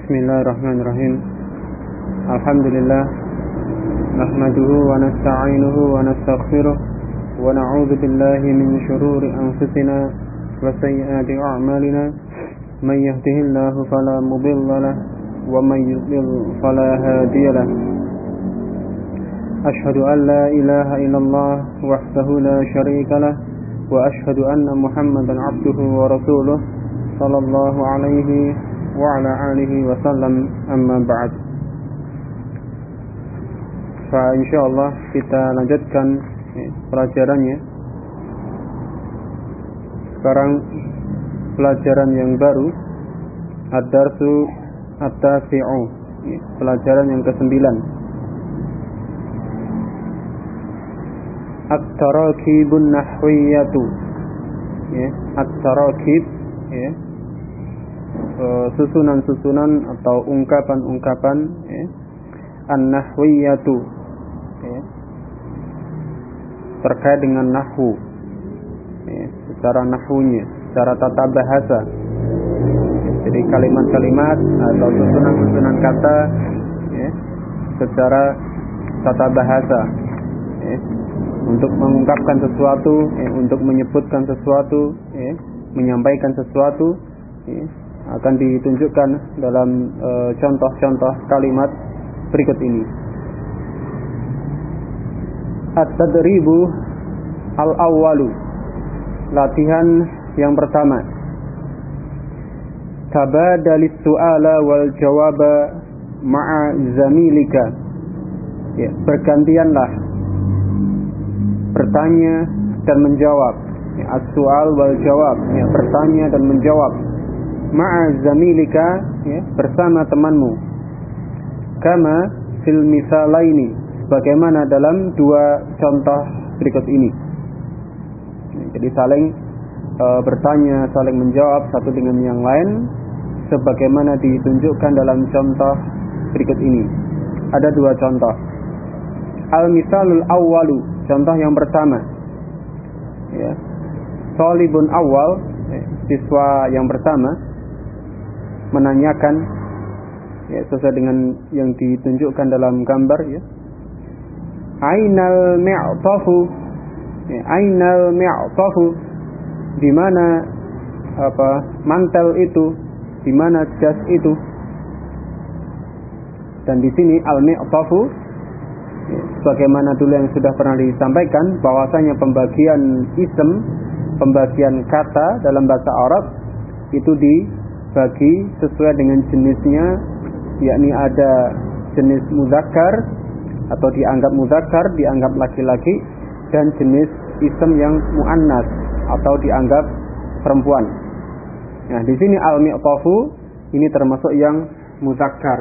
Bismillahirrahmanirrahim. Alhamdulillah nahmaduhu wa nasta'inuhu wa nastaghfiruh wa na'udzu billahi min shururi anfusina wa sayyiati a'malina. Man yahdihillahu fala mudilla lahu wa man yudlil fala hadiya lahu. Ashhadu an la ilaha illallah wahdahu la syarika lahu wa ashhadu anna Muhammadan 'abduhu wa rasuluh sallallahu alaihi wa ala alihi wa sallam, amma ba'd. Insyaallah kita lanjutkan pelajarannya. Sekarang pelajaran yang baru, ad-darsu at-tasi'u, pelajaran yang ke-9. At-tarakibun nahwiyatu, at-tarakib, susunan-susunan atau ungkapan-ungkapan an-nahwiyatu, terkait dengan nahwu, secara nahwunya, secara tata bahasa. Jadi kalimat-kalimat atau susunan-susunan kata secara tata bahasa, untuk mengungkapkan sesuatu, untuk menyebutkan sesuatu, menyampaikan sesuatu, akan ditunjukkan dalam contoh-contoh kalimat berikut ini. At-tadribu al-awwalu, latihan yang pertama. Tabadalis su'ala wal jawaba ma'a zamilika, bergantianlah bertanya dan menjawab. As-su'al wal jawab, bertanya dan menjawab. Ma'a zamilika, bersama temanmu. Kama fil misalaini, bagaimana dalam dua contoh berikut ini. Jadi saling bertanya, saling menjawab satu dengan yang lain, sebagaimana ditunjukkan dalam contoh berikut ini. Ada dua contoh. Al-misalul awwalu, contoh yang pertama. Talibun awal, siswa yang pertama, menanyakan, sesuai dengan yang ditunjukkan dalam gambar, Ainal mi'tafu, ainal mi'tafu, di mana mantel itu, di mana jas itu. Dan di sini al-mi'tafu, sebagaimana dulu yang sudah pernah disampaikan, bahwasanya pembagian ism, pembagian kata dalam bahasa Arab itu dibagi sesuai dengan jenisnya, yakni ada jenis muzakkar atau dianggap muzakkar, dianggap laki-laki, dan jenis ism yang muannas atau dianggap perempuan. Nah, di sini al-mi'tafu ini termasuk yang muzakkar.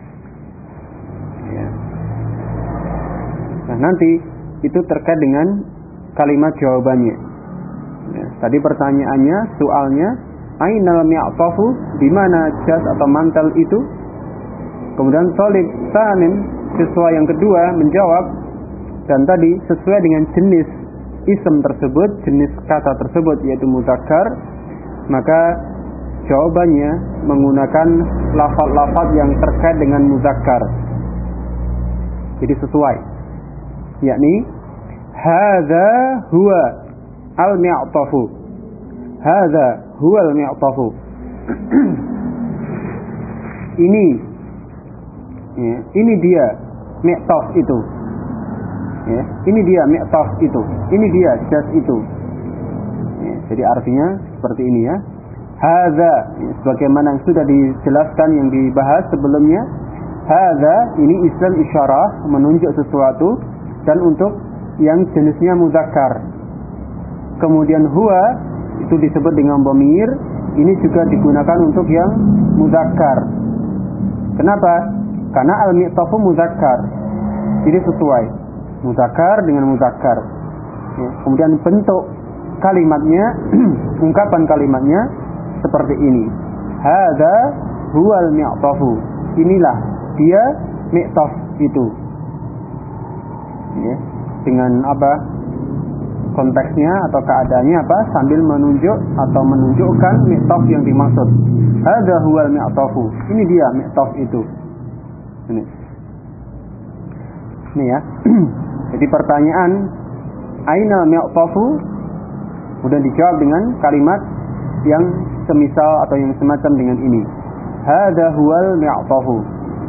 Nah, nanti itu terkait dengan kalimat jawabannya. Tadi pertanyaannya, soalnya, ainal mi'tafu, di mana jas atau mantel itu. Kemudian talib tsanin, siswa yang kedua menjawab, dan tadi sesuai dengan jenis ism tersebut, jenis kata tersebut yaitu muzakkar, maka jawabannya menggunakan lafaz-lafaz yang terkait dengan muzakkar. Jadi sesuai, yakni hadza huwa al-mi'tafu, hadza huwa al-mi'tafu. Ini dia mi'taf itu. Ini dia mi'taf itu. Ini dia jas itu. Jadi artinya seperti ini, hadza, sebagaimana yang sudah dijelaskan, yang dibahas sebelumnya. Hadza, ini ism isyarah, menunjuk sesuatu, dan untuk yang jenisnya muzakkar. Kemudian huwa itu disebut dengan dhamir, ini juga digunakan untuk yang muzakkar. Kenapa? Karena al-mi'tafu muzakkar, jadi sesuai muzakkar dengan muzakkar. Kemudian bentuk kalimatnya, ungkapan kalimatnya seperti ini. Hadza huwal mi'tafu, inilah dia mi'taf itu. Dengan apa? konteksnya atau keadaannya apa? Sambil menunjuk atau menunjukkan mi'taf yang dimaksud. Hadza huwal mi'tafu. Ini dia mi'taf itu. Ini ya. Jadi pertanyaan aina mi'tafu kemudian dijawab dengan kalimat yang semisal atau yang semacam dengan ini. Hadza huwal mi'tafu.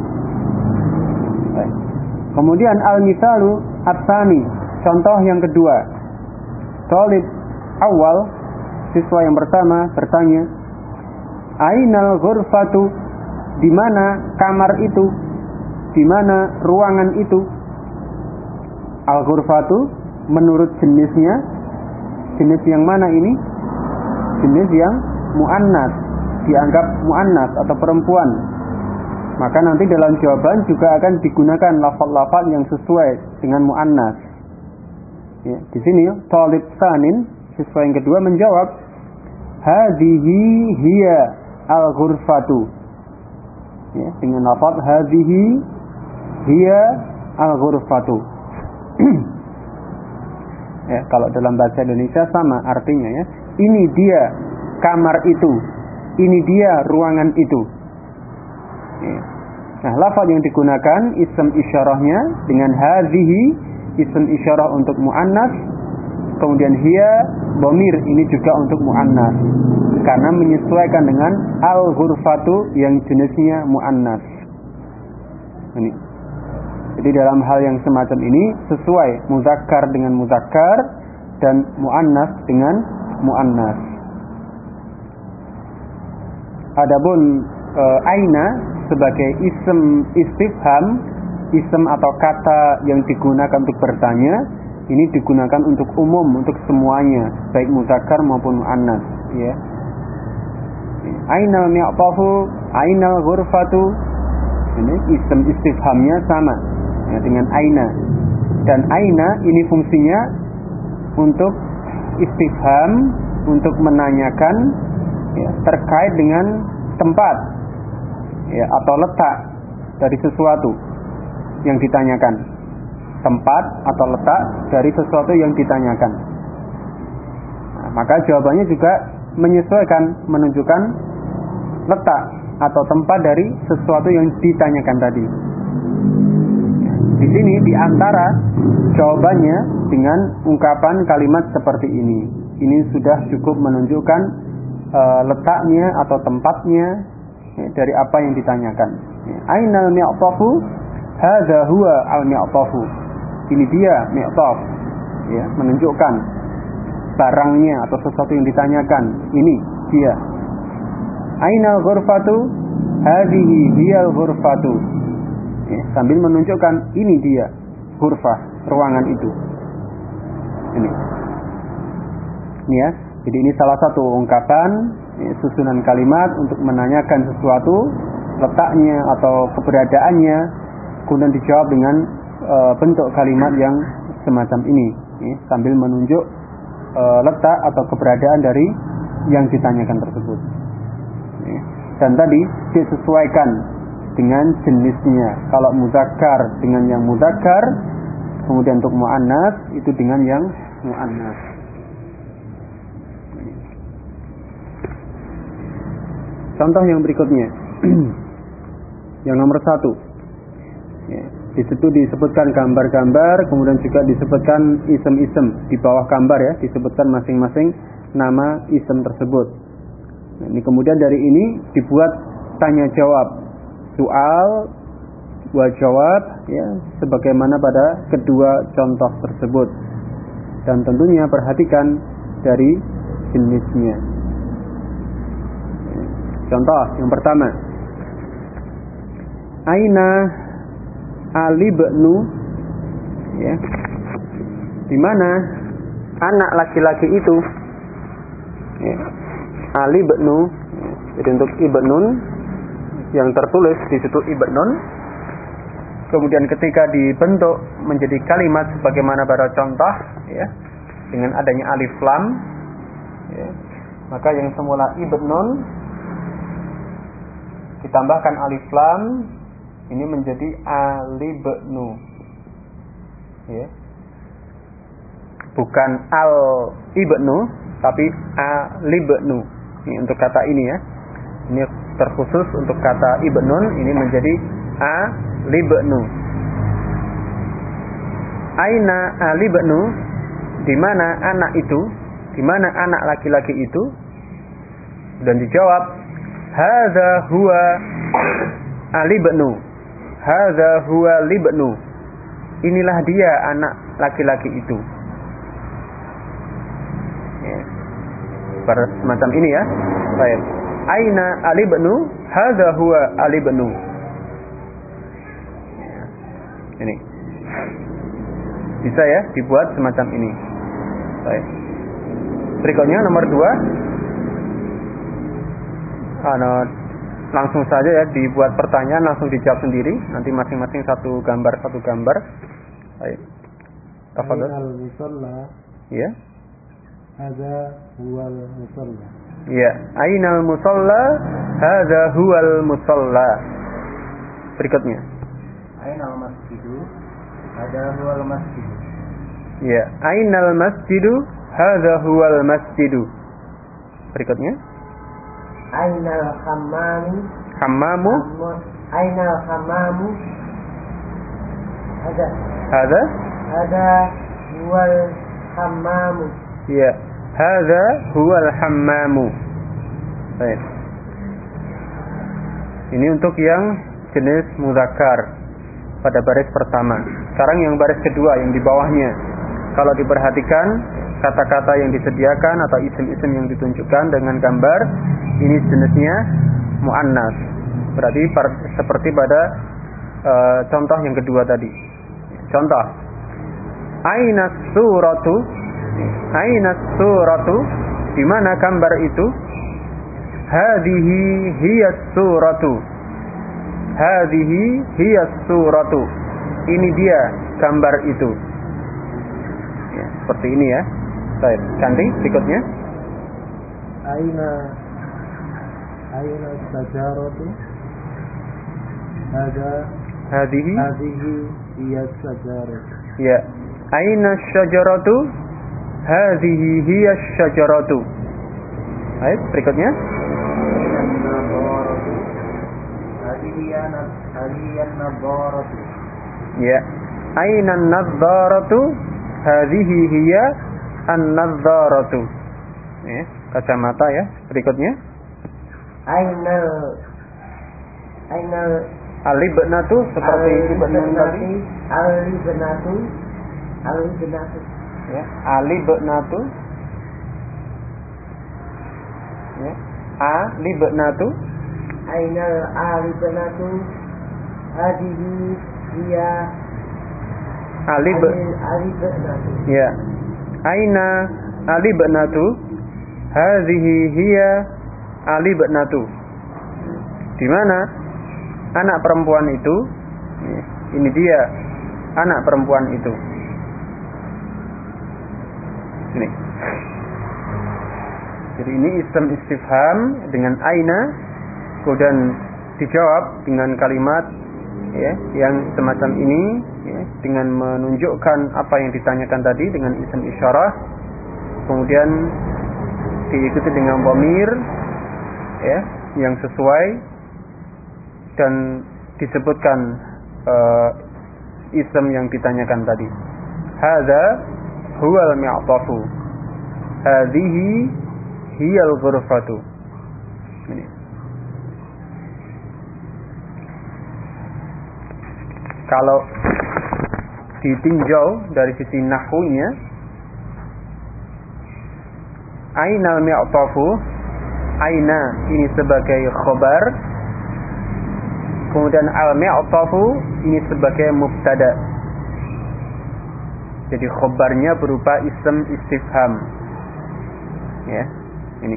Kemudian al-mithalu at-tsani, contoh yang kedua. Talib awal, siswa yang pertama bertanya, ainal ghurfatu, di mana kamar itu, di mana ruangan itu. Al-ghurfatu menurut jenisnya, jenis yang mana ini? Jenis yang muannas, dianggap muannas atau perempuan. Maka nanti dalam jawaban juga akan digunakan lafaz-lafaz yang sesuai dengan muannas. Ya, di sini talib tsanin, siswa yang kedua menjawab, hadhihi hiya al-ghurfatu. Ya, dengan lafaz hadhihi hiya al-ghurfatu. Ya, kalau dalam bahasa Indonesia sama artinya ya. Ini dia kamar itu, ini dia ruangan itu. Ya. Nah, lafaz yang digunakan ism isyarahnya dengan hadhihi, ism isyarah untuk muannas, kemudian hiya dhamir ini juga untuk muannas karena menyesuaikan dengan al-ghurfatu yang jenisnya muannas. Ini. Jadi dalam hal yang semacam ini sesuai muzakkar dengan muzakkar dan muannas dengan muannas. Adapun aina sebagai ism istifham, ism atau kata yang digunakan untuk bertanya, ini digunakan untuk umum, untuk semuanya, baik muzakkar maupun muannas, ya. Ainal mi'tafu, ainal ghurfatu. Ini ism istifhamnya sama ya, dengan aina. Dan aina ini fungsinya untuk istifham, untuk menanyakan ya, terkait dengan tempat ya, atau letak dari sesuatu yang ditanyakan. Tempat atau letak dari sesuatu yang ditanyakan. Nah, maka jawabannya juga menyesuaikan, menunjukkan letak atau tempat dari sesuatu yang ditanyakan tadi. Di sini di antara jawabannya dengan ungkapan kalimat seperti ini. Ini sudah cukup menunjukkan letaknya atau tempatnya ya, dari apa yang ditanyakan. Ainal mi'tafu, hadza huwa al-mi'tafu. Ini dia mi'taf. Ya, menunjukkan barangnya atau sesuatu yang ditanyakan. Ini dia. Ainal ghurfatu, hadhihi hiyal ghurfatu. Ya, sambil menunjukkan ini dia ghurfah, ruangan itu. Ini ya. Jadi ini salah satu ungkapan ya, susunan kalimat untuk menanyakan sesuatu, letaknya atau keberadaannya, kemudian dijawab dengan bentuk kalimat yang semacam ini ya, sambil menunjuk letak atau keberadaan dari yang ditanyakan tersebut ya. Dan tadi disesuaikan dengan jenisnya. Kalau muzakkar dengan yang muzakkar, kemudian untuk muannas itu dengan yang muannas. Contoh yang berikutnya yang nomor 1 ya, di situ disebutkan gambar-gambar, kemudian juga disebutkan isem-isem di bawah gambar ya, disebutkan masing-masing nama isem tersebut. Nah, ini kemudian dari ini dibuat tanya jawab, soal buat jawab ya, sebagaimana pada kedua contoh tersebut. Dan tentunya perhatikan dari jenisnya. Contoh yang pertama, aina Ali ibnu ya, di mana anak laki-laki itu ya, Ali ibnu ya, jadi untuk ibnun yang tertulis di situ ibnun, kemudian ketika dibentuk menjadi kalimat sebagaimana pada contoh ya, dengan adanya alif lam ya, maka yang semula ibnun ditambahkan alif lam ini menjadi alibnu ya. bukan al-ibnu tapi al-ibnu. Ini untuk kata ini ya. Ini terkhusus untuk kata ibnun, ini menjadi al-ibnu. Aina al-ibnu, di mana anak itu, di mana anak laki-laki itu? Dan dijawab, hadza huwa al-ibnu. Hadza huwa al-ibnu. Inilah dia anak laki-laki itu. Ya. Semacam ini ya. Baik. Aina al-ibnu? Hadza huwa al-ibnu. Ya. Ini. Bisa ya dibuat semacam ini. Baik. Berikutnya nomor 2. Langsung saja ya dibuat pertanyaan, langsung dijawab sendiri. Nanti masing-masing satu gambar. Baik. Tafadhol. Al-musalla. Ya. Hadza huwal musalla. Ya, ainal musalla? Hadza huwal musalla. Berikutnya. Ainal masjidu? Hadza huwal masjidu. Ya, ainal masjidu? Hadza huwal masjidu. Berikutnya. Ainal hammamu? Hammamu? Ainal hammamu? Hadza huwal hammamu. Ya, hadza huwal hammamu. Baik. Ini untuk yang jenis muzakkar pada baris pertama. Sekarang yang baris kedua yang di bawahnya. Kalau diperhatikan kata-kata yang disediakan atau isim-isim yang ditunjukkan dengan gambar, ini jenisnya muannas. Berarti seperti pada contoh yang kedua tadi. Contoh, Aina suratu? Aina suratu? Di mana gambar itu? Hadhihi hiyas suratu. Hadhihi hiyas suratu. Ini dia gambar itu. Ya, seperti ini ya. Baik, ganti berikutnya. Aina sajaratu? Hadhihi hiyas sajaratu. Ya. Aina syajaratu? Hadhihi hiyas syajaratu. Baik, berikutnya. Hadhihi an-nadharatu. Ya. Aina an-nadharatu? Hadhihi hiya an-nadharatu. Ya, kacamata ya. Berikutnya. Ainal Al-ibnatu seperti ibnun tadi. Al-ibnatu. Ya, al-ibnatu. Ya. Al-ibnatu. Ainal al-ibnatu. Hadhihi hiya al-ibnatu. Ya. Aina al-ibnatu? Hadhihi hiya al-ibnatu. Di mana anak perempuan itu? Ini dia anak perempuan itu. Ini. Jadi ini ism istifham dengan aina, kemudian dijawab dengan kalimat ya, yang semacam ini ya, dengan menunjukkan apa yang ditanyakan tadi dengan ism isyarah, kemudian diikuti dengan dhamir ya, yang sesuai dan disebutkan ism yang ditanyakan tadi. Hadza huwal mi'tafu. Hadhihi hiyal ghurfatu. Ini. Kalau ditinjau dari sisi nahwunya, ainal mi'tafu, aina ini sebagai khobar, kemudian al-mi'tafu ini sebagai mubtada. Jadi khobarnya berupa ism istifham. Ya, ini.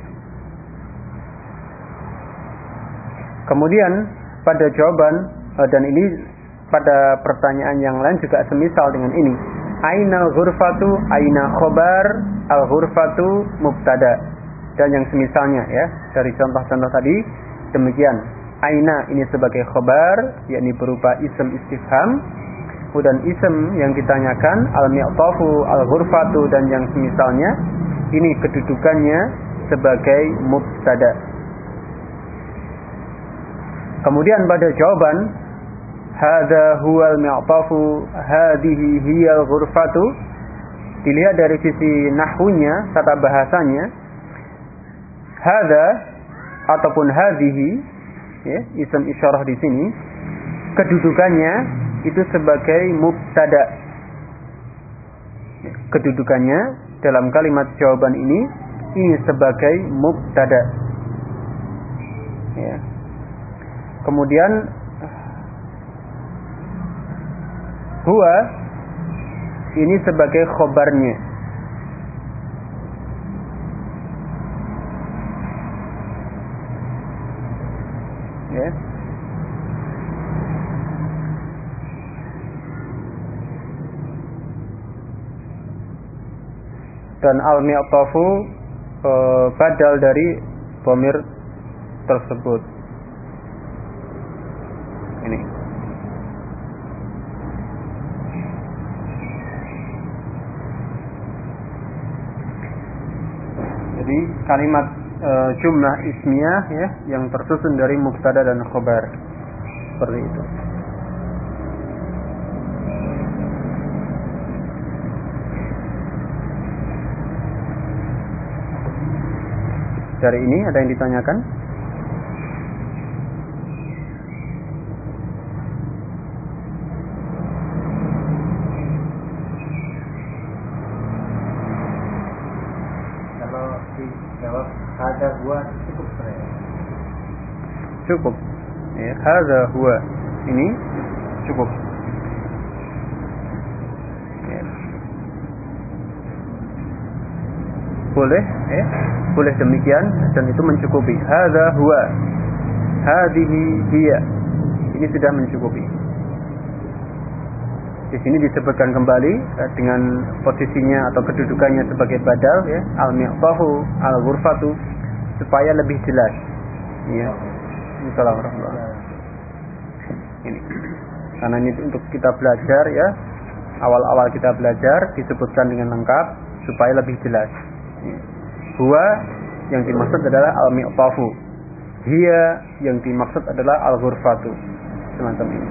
Kemudian pada jawaban dan ini pada pertanyaan yang lain juga semisal dengan ini. Ainal ghurfatu, aina khobar, al-ghurfatu mubtada. Dan yang semisalnya ya, dari contoh-contoh tadi demikian. Aina ini sebagai khobar, yakni berupa ism istifham. Kemudian ism yang ditanyakan al-mi'tafu, al-ghurfatu dan yang semisalnya, ini kedudukannya sebagai mubtada. Kemudian pada jawaban hadza huwal mi'tafu, hadhihi hiyal ghurfatu, dilihat dari sisi nahwunya, tata bahasanya, hadza ataupun hadhihi, ya, ism isyarah di sini kedudukannya itu sebagai mubtada. Kedudukannya dalam kalimat jawaban ini sebagai mubtada. Ya. Kemudian huwa ini sebagai khobarnya. Ya. Dan al-mi'tafu badal dari dhamir tersebut. Ini. Jadi kalimat jumlah ismiyah, ya, yang tersusun dari mubtada dan khobar. Seperti itu. Dari ini ada yang ditanyakan? Kalau dijawab hadza huwa cukup saya. Cukup. Ya, hadza huwa. Ini cukup. Ya. Boleh, ya. Boleh demikian dan itu mencukupi. Hadza huwa, hadhihi hiya, ini sudah mencukupi. Di sini disebutkan kembali dengan posisinya atau kedudukannya sebagai badal, ya, al-mi'tafu, al-ghurfatu, supaya lebih jelas. Ya. Assalamualaikum. Ini karena ini untuk kita belajar, ya, awal-awal kita belajar disebutkan dengan lengkap supaya lebih jelas. Ya. Huwa yang dimaksud adalah al-mi'tafu, hiya yang dimaksud adalah al-ghurfatu, semacam ini.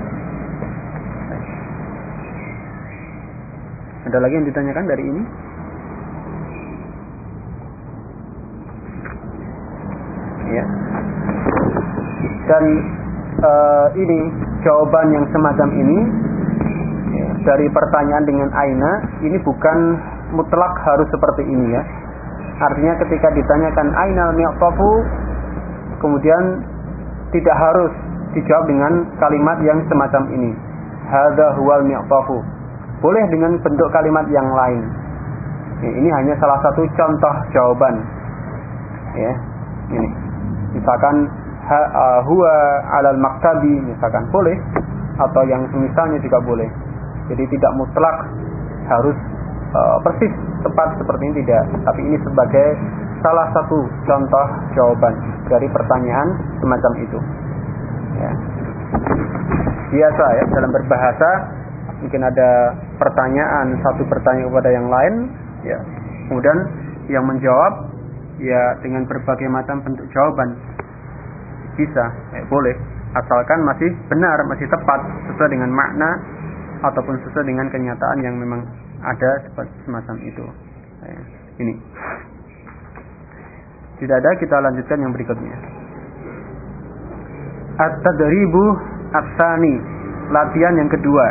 Ada lagi yang ditanyakan dari ini? Ya. Dan ini jawaban yang semacam ini, ya, dari pertanyaan dengan aina, ini bukan mutlak harus seperti ini, ya. Artinya ketika ditanyakan ainal mi'tafu, kemudian tidak harus dijawab dengan kalimat yang semacam ini. Hadza huwal mi'tafu. Boleh dengan bentuk kalimat yang lain. Ya, ini hanya salah satu contoh jawaban. Ya, ini. Misalkan huwa 'alal maktabi, misalkan boleh, atau yang semisalnya juga boleh. Jadi tidak mutlak harus persis tepat seperti ini, tidak. Tapi ini sebagai salah satu contoh jawaban dari pertanyaan semacam itu. Ya. Biasa, ya, dalam berbahasa mungkin ada pertanyaan, satu pertanyaan kepada yang lain, ya. Kemudian yang menjawab, ya, dengan berbagai macam bentuk jawaban. Bisa, ya, boleh, asalkan masih benar, masih tepat sesuai dengan makna ataupun sesuai dengan kenyataan yang memang ada semacam itu. Ya, ini. Tidak ada, kita lanjutkan yang berikutnya. At-tadribu ats-tsani, latihan yang kedua.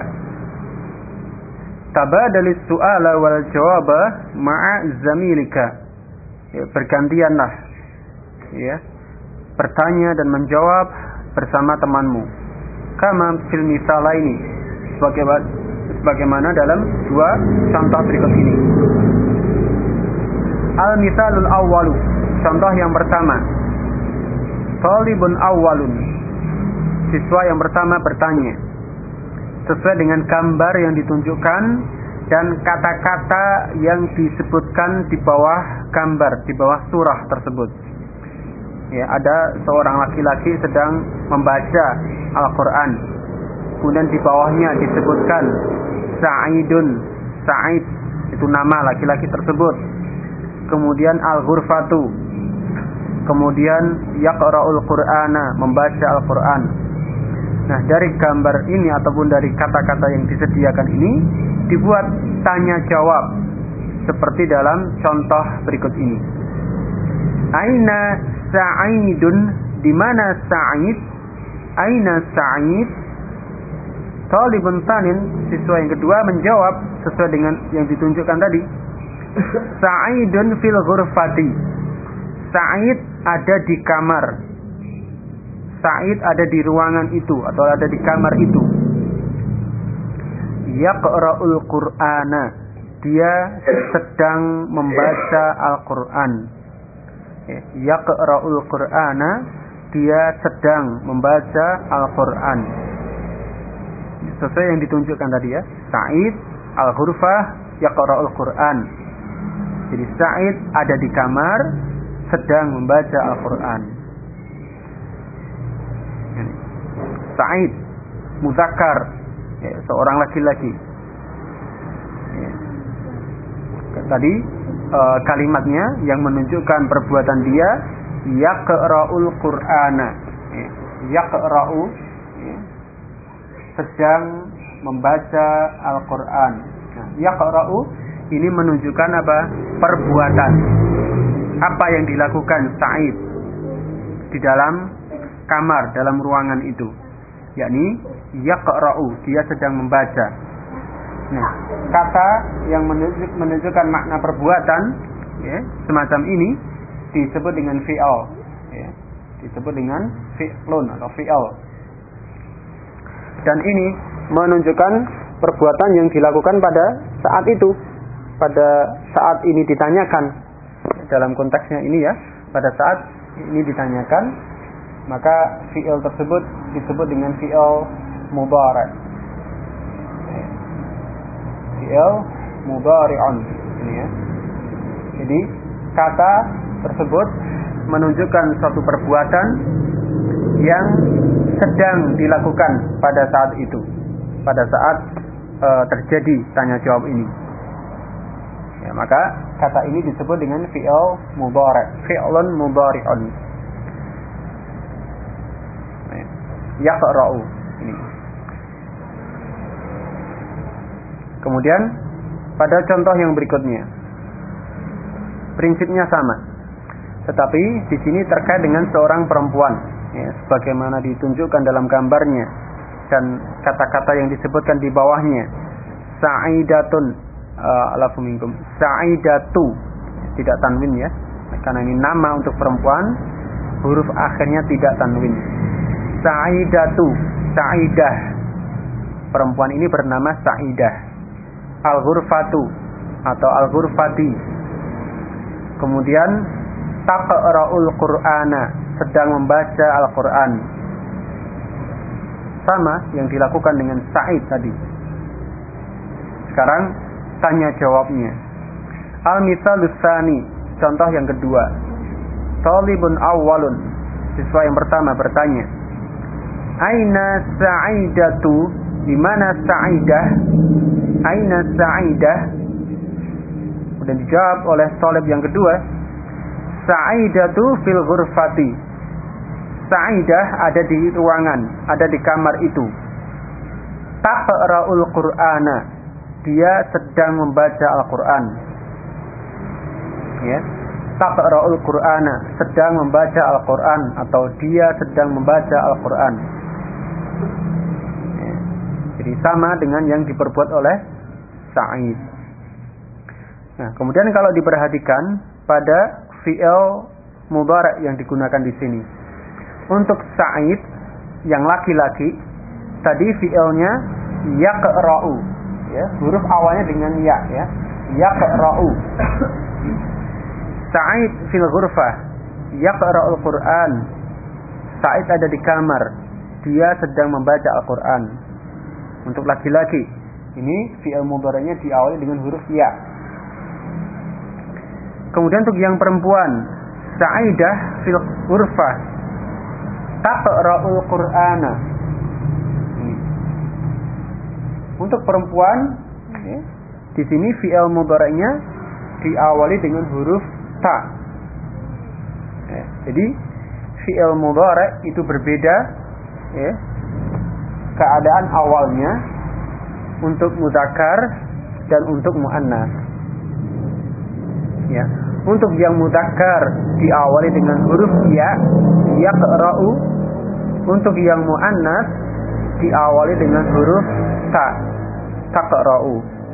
Tabadalis su'ala wal jawaba ma'a zamilika. Ya, bergantianlah, ya, bertanya dan menjawab bersama temanmu. Kama fil misalaini, sebagaimana dalam dua contoh berikut ini. Al-misalul awwalu, contoh yang pertama. Talibun awwalun, siswa yang pertama bertanya sesuai dengan gambar yang ditunjukkan dan kata-kata yang disebutkan di bawah gambar, di bawah surah tersebut. Ya, ada seorang laki-laki sedang membaca Al-Quran. kemudian di bawahnya disebutkan Sa'idun, Sa'id itu nama laki-laki tersebut. Kemudian al-ghurfatu, kemudian yaqra'ul qur'ana, membaca Al-Qur'an. Nah, dari gambar ini ataupun dari kata-kata yang disediakan ini dibuat tanya jawab seperti dalam contoh berikut ini. Aina Sa'idun, di mana Sa'id? Aina Sa'id? Talibun tanin, siswa yang kedua menjawab sesuai dengan yang ditunjukkan tadi. Sa'idun fil ghurfati. Sa'id ada di kamar. Sa'id ada di ruangan itu atau ada di kamar itu. Yaqra'ul Qur'ana, dia sedang membaca Al-Qur'an. Yaqra'ul Qur'ana, dia sedang membaca Al-Qur'an. Sesuai yang ditunjukkan tadi ya. Sa'id, al-ghurfah, yaqra'ul Qur'an. Jadi Sa'id ada di kamar sedang membaca Al-Qur'an. Sa'id muzakkar, ya, seorang laki-laki. Ya. Tadi kalimatnya yang menunjukkan perbuatan dia yaqra'ul Qur'ana. Ya. Yaqra'u, ya, sedang membaca Al-Qur'an. Nah, yaqra'u ini menunjukkan apa? Perbuatan. Apa yang dilakukan Sa'id di dalam kamar, dalam ruangan itu, yakni yaqra'u, dia sedang membaca. Nah, kata yang menunjukkan makna perbuatan, ya, semacam ini disebut dengan fi'al, ya, disebut dengan fi'lun atau fi'al. Dan ini menunjukkan perbuatan yang dilakukan pada saat itu, pada saat ini ditanyakan. Dalam konteksnya ini ya, pada saat ini ditanyakan, maka fi'il tersebut disebut dengan fi'il mudhari'. Fi'il mudhari'un ini ya. Jadi kata tersebut menunjukkan suatu perbuatan yang sedang dilakukan pada saat itu, pada saat terjadi tanya jawab ini. Ya, maka kata ini disebut dengan fi'il mudhari', fi'lun mudhari'un. Yaqra'u ini. Kemudian pada contoh yang berikutnya, prinsipnya sama, tetapi di sini terkait dengan seorang perempuan, ya, sebagaimana ditunjukkan dalam gambarnya dan kata-kata yang disebutkan di bawahnya. Sa'idatun, alafu minkum, Sa'idatu, tidak tanwin ya, karena ini nama untuk perempuan, huruf akhirnya tidak tanwin. Sa'idatu, Sa'idah, perempuan ini bernama Sa'idah. Al-ghurfatu atau al-ghurfati. Kemudian taqra'ul Qur'ana, sedang membaca Al-Qur'an. Sama yang dilakukan dengan Sa'id tadi. Sekarang tanya jawabnya. Al-mithalus tsani, contoh yang kedua. Talibun awwalun, siswa yang pertama bertanya, Aina Sa'idatu, di mana Sa'idah? Aina Sa'idah? Kemudian dijawab oleh talib yang kedua, Sa'idatu fil ghurfati. Sa'idah ada di ruangan, ada di kamar itu. Taqra'ul Qur'ana, dia sedang membaca Al-Qur'an. Ya. Taqra'ul Qur'ana, sedang membaca Al-Qur'an atau dia sedang membaca Al-Qur'an. Ya. Jadi sama dengan yang diperbuat oleh Sa'id. Nah, kemudian kalau diperhatikan pada fi'il mudhari' yang digunakan di sini. Untuk Sa'id yang laki-laki, tadi fi'ilnya yaqra'u, ya, huruf awalnya dengan ya, ya. Yaqra'u. Sa'id fil ghurfah, yaqra'ul Qur'an. Sa'id ada di kamar, dia sedang membaca Al-Qur'an. Untuk laki-laki, ini fi'il mudhari'nya diawali dengan huruf ya. Kemudian untuk yang perempuan, Sa'idah fil ghurfah, taqra'ul Qur'ana. Untuk perempuan, ya, di sini fi'il mudhari'nya diawali dengan huruf ta. Ya, jadi fi'il mudhari' itu berbeda, ya, keadaan awalnya untuk mudzakkar dan untuk muannas. Ya, untuk yang mudzakkar diawali dengan huruf ya, yaqra'u. Untuk yang muannas diawali dengan huruf ta, taqra'u.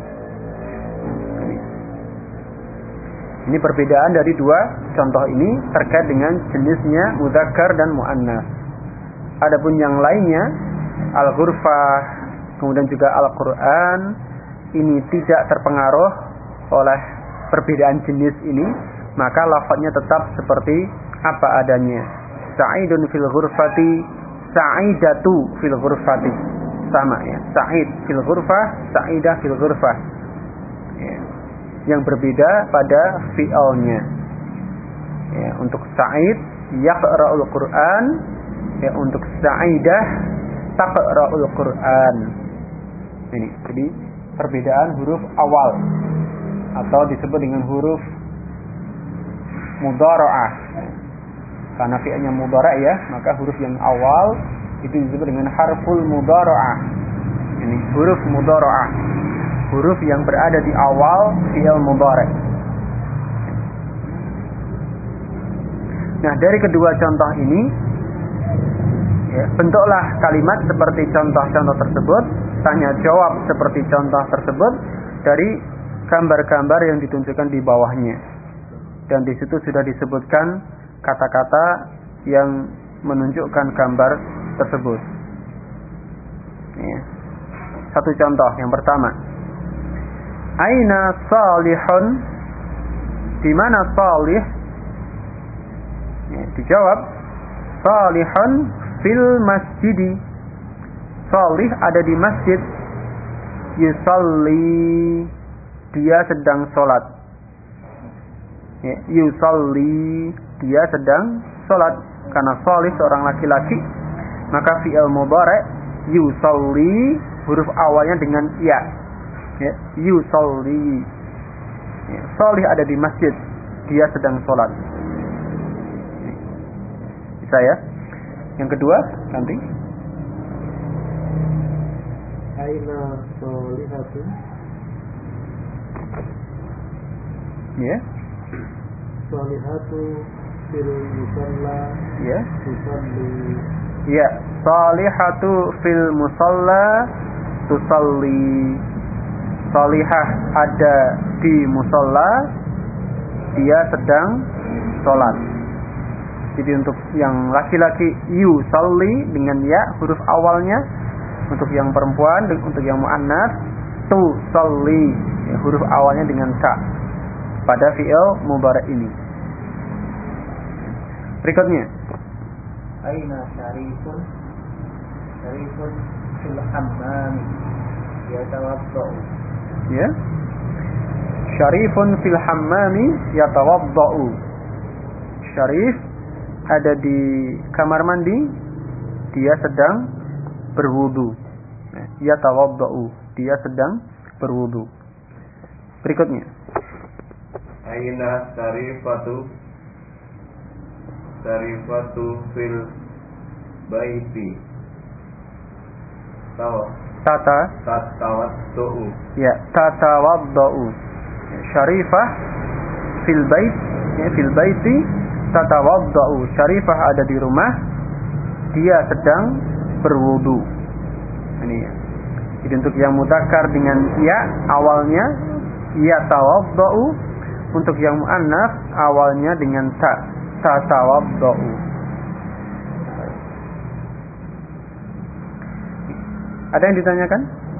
Ini perbedaan dari dua contoh ini terkait dengan jenisnya mudzakkar dan muannas. Adapun yang lainnya, al-ghurfah, kemudian juga Al-Qur'an, ini tidak terpengaruh oleh perbedaan jenis ini, maka lafadznya tetap seperti apa adanya. Sa'idun fil ghurfati, sa'idatu fil ghurfati. Sama ya. Sa'id fil ghurfah, sa'idah fil ghurfah. Ya. Yang berbeda pada fi'alnya. Ya, untuk sa'id yaqra'ul Qur'an, ya, untuk sa'idah taqra'ul Qur'an. Ini jadi perbedaan huruf awal atau disebut dengan huruf mudhara'ah. Karena fi'ilnya mudhara' ya, maka huruf yang awal itu disebut dengan harful mudhara'ah. Ini huruf mudhara'ah, huruf yang berada di awal fi'il mudhari'. Nah, dari kedua contoh ini, ya, bentuklah kalimat seperti contoh-contoh tersebut, tanya jawab seperti contoh tersebut dari gambar-gambar yang ditunjukkan di bawahnya. Dan di situ sudah disebutkan kata-kata yang menunjukkan gambar tersebut. Ya. Satu contoh yang pertama. Aina salihun? Di mana salih? Ya, dijawab salihun fil masjidi. Salih ada di masjid. Yusalli, dia sedang sholat. Ya, yusalli, dia sedang sholat. Karena salih seorang laki-laki, maka fi'il mudhari' yusalli huruf awalnya dengan ya. Ya, yusalli. Ya, salih ada di masjid, dia sedang sholat. Bisa ya? Yang kedua nanti. Aina solihatu. Ya. Solihatu fil musalla. Ya. Tusalli. Ya, salihatu fil musalla tusalli. Salihah ada di musalla, dia sedang sholat. Jadi untuk yang laki-laki yusalli dengan ya huruf awalnya, untuk yang perempuan untuk yang muannas tusalli ya, huruf awalnya dengan ta pada fi'il mudhari' ini. Berikutnya. Aina syarifun? Syarifun fil hammam yatawaddau. Ya. Syarifun fil hammami yatawaddau. Syarif ada di kamar mandi, dia sedang berwudu. Yatawaddau, dia sedang berwudu. Berikutnya. Aina syarifatu? Syarifatu fil baiti. Tatawaddau. Ya, tatawaddau. Syarifah fil bait, ya, fil baiti tatawaddau. Syarifah ada di rumah, dia sedang berwudu. Ini ya. Jadi untuk yang mudzakkar dengan ya awalnya ya tawaddau, untuk yang muannats awalnya dengan ta, tatawaddau. Ada yang ditanyakan?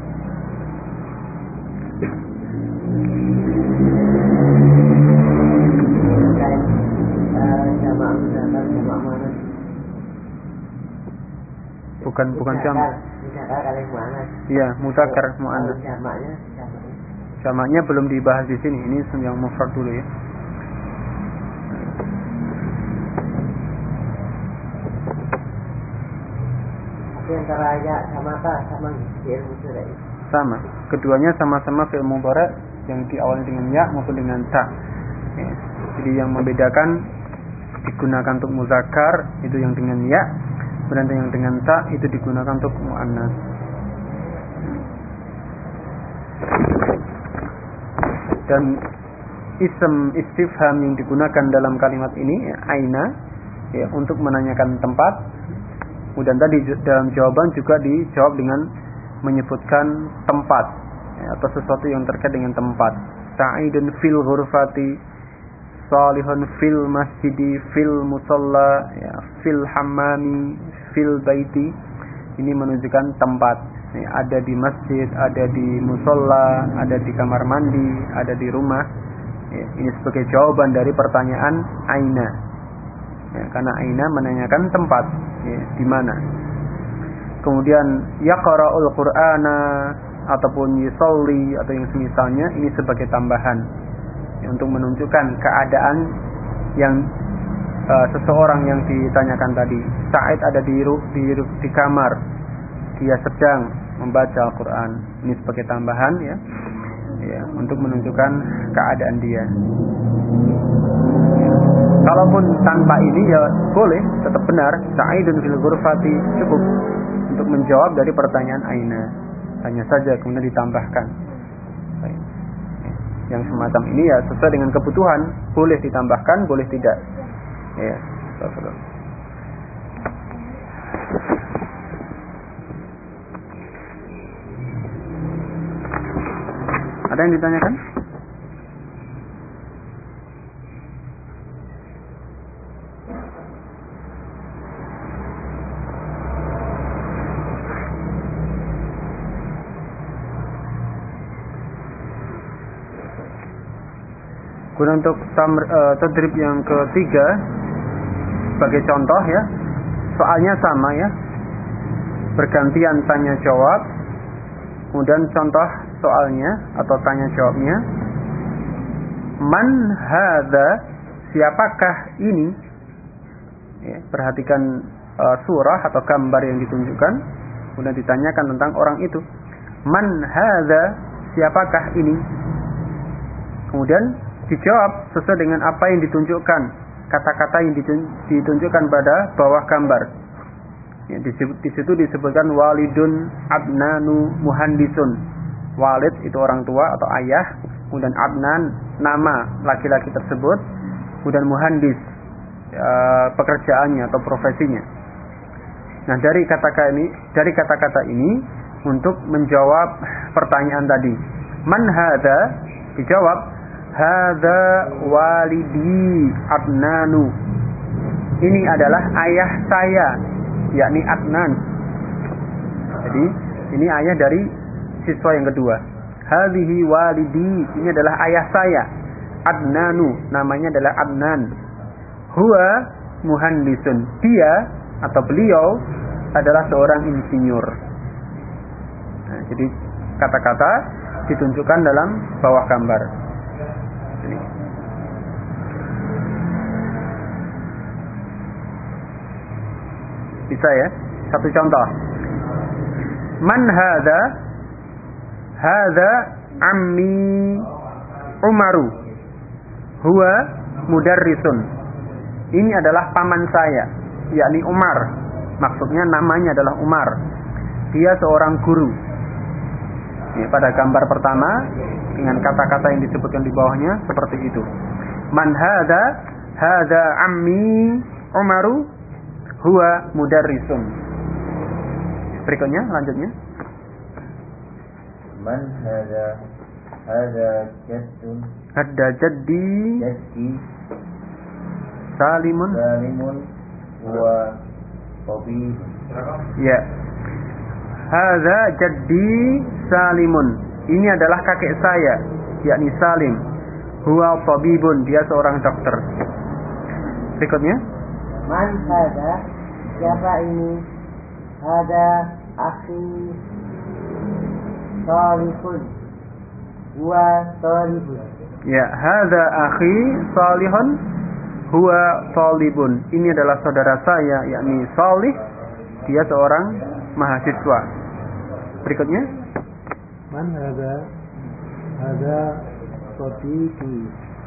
Bukan jamak. Iya, mudzakkar muannats. Jamaknya belum dibahas di sini. Ini yang mufrad dulu ya. Antara ya sama ta sama fi'il mudhari'. sama. Keduanya sama-sama fi'il mudhari' yang diawali dengan ya maupun dengan ta. Ya. Jadi yang membedakan digunakan untuk muzakkar itu yang dengan ya, kemudian yang dengan ta itu digunakan untuk muannas. Dan ism istifham yang digunakan dalam kalimat ini ya, aina ya, untuk menanyakan tempat. Kemudian tadi dalam jawaban juga dijawab dengan menyebutkan tempat ya, atau sesuatu yang terkait dengan tempat. Sa'idun fil ghurfati, salihun fil masjidi, fil musalla ya, fil hammami, fil baiti. Ini menunjukkan tempat ya, ada di masjid, ada di musalla, ada di kamar mandi, ada di rumah ya, ini sebagai jawaban dari pertanyaan aina ya, karena aina menanyakan tempat ya, di mana. Kemudian yaqra'ul qur'ana ataupun yusolli atau yang semisalnya ini sebagai tambahan ya, untuk menunjukkan keadaan yang seseorang yang ditanyakan tadi. Sa'id ada di kamar, dia sedang membaca Al-Quran. Ini sebagai tambahan ya, ya untuk menunjukkan keadaan dia. Kalaupun tanpa ini ya boleh, tetap benar. Sa'idun fil ghurfati cukup untuk menjawab dari pertanyaan aina. Hanya saja kemudian ditambahkan. Yang semacam ini ya sesuai dengan kebutuhan, boleh ditambahkan, boleh tidak. Ya, astagfirullah. Ada yang ditanyakan? Kemudian untuk tadrib yang ketiga sebagai contoh ya, soalnya sama ya, bergantian tanya jawab. Kemudian contoh soalnya atau tanya jawabnya, man hadza, siapakah ini ya, perhatikan surah atau gambar yang ditunjukkan, kemudian ditanyakan tentang orang itu, man hadza, siapakah ini, kemudian dijawab sesuai dengan apa yang ditunjukkan, kata-kata yang ditunjukkan pada bawah gambar ya, di situ disebutkan walidun abnanu muhandisun. Walid itu orang tua atau ayah, kemudian abnan nama laki-laki tersebut, kemudian muhandis pekerjaannya atau profesinya. Nah dari kata-kata ini untuk menjawab pertanyaan tadi, man hadza, dijawab hadza walidi abnanu, ini adalah ayah saya, yakni Adnan. Jadi ini ayah dari siswa yang kedua. Hadhihi walidi, ini adalah ayah saya, Adnanu, namanya adalah Adnan. Huwa muhandisun, dia atau beliau adalah seorang insinyur. Nah, jadi kata-kata ditunjukkan dalam bawah gambar. Ini. Bisa ya? Satu contoh. Man hadza? Hadza ammi Umaru. Huwa mudarrisun. Ini adalah paman saya, yakni Umar. Maksudnya namanya adalah Umar. Dia seorang guru. Ini pada gambar pertama dengan kata-kata yang disebutkan di bawahnya seperti itu. Man hadza? Hadza ammi Umaru. Huwa mudarrisun. Berikutnya lanjutnya. Man hadza? Hadza jaddun. Hadda jaddi. Jaddi. Salimun. Salimun. Huwa tabib. Ya. Hadza jaddi Salimun. Ini adalah kakek saya, yakni Salim. Huwa tabibun, dia seorang dokter. Berikutnya. Man hadza? Siapa ini? Hadza akhi Salihun. Huwa talibun. Ya, hadza akhi Salihun. Huwa talibun. Ini adalah saudara saya, yakni Salih. Dia seorang mahasiswa. Berikutnya. Man hada sadiqi.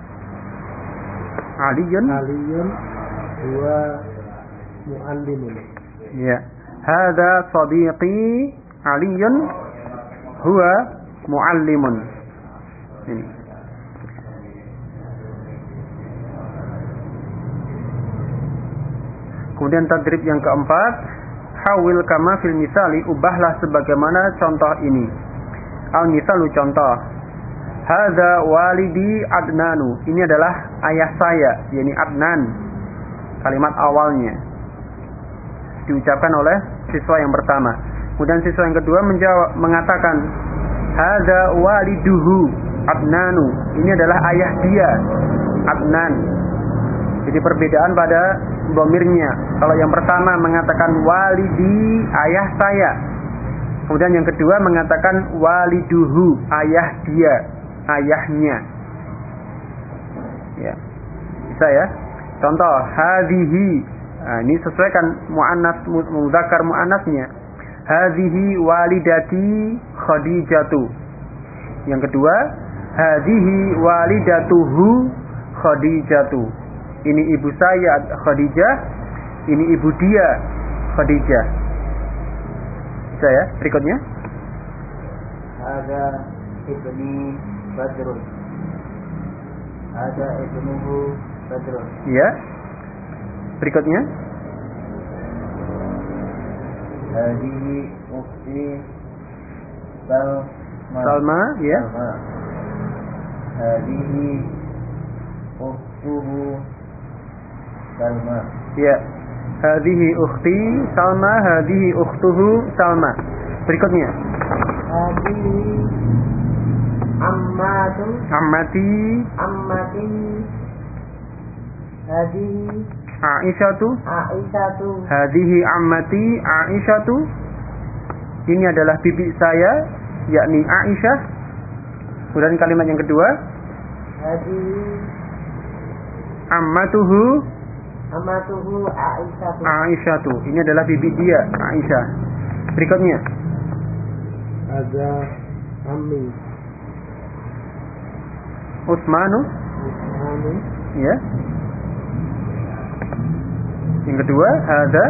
Aliyun huwa muallimun. Ya. Hada sadiqi Aliyun huwa muallimun. Ini. Kemudian tadrib yang keempat, hawil kama fil misali, ubahlah sebagaimana contoh ini. Al misalu contoh. Hadza walidi Adnanu. Ini adalah ayah saya, yakni Adnan. Kalimat awalnya diucapkan oleh siswa yang pertama. Kemudian siswa yang kedua mengatakan hadza waliduhu Adnanu. Ini adalah ayah dia, Adnan. Jadi perbedaan pada dhamirnya. Kalau yang pertama mengatakan walidi, ayah saya. Kemudian yang kedua mengatakan waliduhu, ayah dia, ayahnya. Ya. Bisa ya? Contoh hadhihi. Nah, ini sesuaikan muannas mudzakkar muannasnya. Hadhihi walidati Khadijatu. Yang kedua, hadhihi walidatuhu Khadijatu. Ini ibu saya Khadijah, ini ibu dia Khadijah. Bisa ya? Berikutnya. Ada ibni Badrun. Ada ibnuhu Badrun. Ya. Berikutnya. Hadihi ukhti Salma, ya. Hadihi ukhtuhu Salma. Ya. Hadhihi ukhti Salma, hadhihi ukhtuhu Salma. Berikutnya. Hadihi ammati. Hadihi Aisyatu. Aisyatu. Hadihi ammati Aisyatu. Ini adalah bibi saya, yakni Aisyah. Kemudian kalimat yang kedua. Hadihi Ammatuhu Aisyatu. Aisyatu. Ini adalah bibi dia, Aisyah. Berikutnya. Ada ammi. Utsmanu. Ya. Yang kedua, ada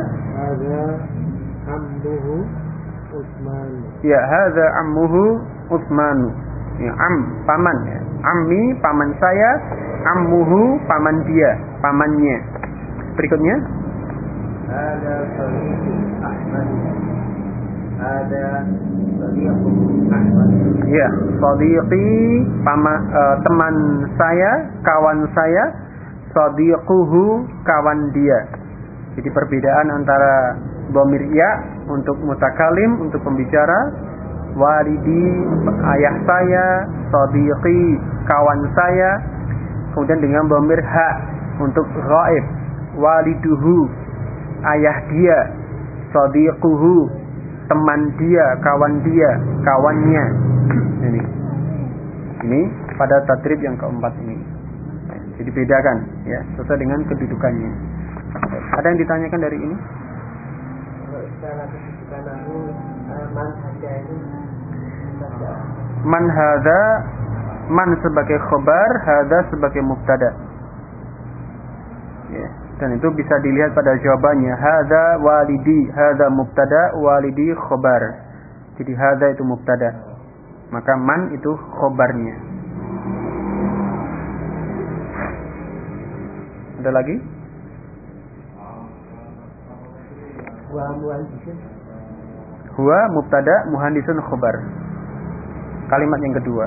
ammuhu Utsman. Ya, hadza ammuhu Utsmanu. Ya, paman ya. Ammi paman saya, ammuhu paman dia, pamannya. Berikutnya. Ada sadiqi Ahmad. Ada sadiqu Ahmad. Ya, sadiqi teman saya, kawan saya, sadiquhu kawan dia. Jadi perbedaan antara dhamir ya untuk mutakalim, untuk pembicara, walidi ayah saya, sadiqi kawan saya, kemudian dengan dhamir ha untuk ghaib, waliduhu ayah dia, sadiquhu teman dia, kawan dia, kawannya. Ini pada tadrib yang keempat ini. Jadi bedakan ya, sesuai dengan kedudukannya. Ada yang ditanyakan dari ini? Man hadza, man sebagai khobar, hadza sebagai mubtada. Ya, dan itu bisa dilihat pada jawabannya. Hadza walidi, hadza mubtada, walidi khobar. Jadi hadza itu mubtada, maka man itu khobarnya. Ada lagi? Huwa mubtada, muhandisun khobar. Kalimat yang kedua.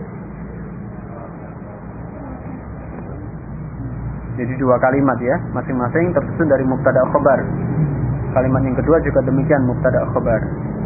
Jadi dua kalimat ya, masing-masing tersusun dari mubtada khobar. Kalimat yang kedua juga demikian, mubtada khobar.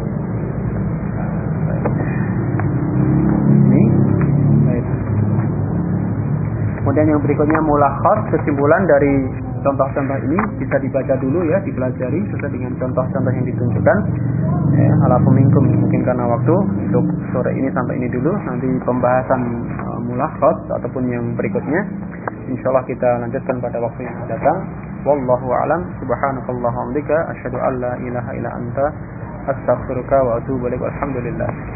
Ini. Baik. Kemudian yang berikutnya mulakhas, kesimpulan dari contoh-contoh ini bisa dibaca dulu ya, dipelajari sesuai dengan contoh-contoh yang ditunjukkan. Ala minkum, mungkin karena waktu untuk sore ini sampai ini dulu. Nanti pembahasan mulakhas ataupun yang berikutnya insyaallah kita lanjutkan pada waktu yang akan datang. Wallahu a'lam. Subhanakallahumma wa bihamdika asyhadu an la ilaha illa anta astaghfiruka wa atubu ilaik. Alhamdulillah.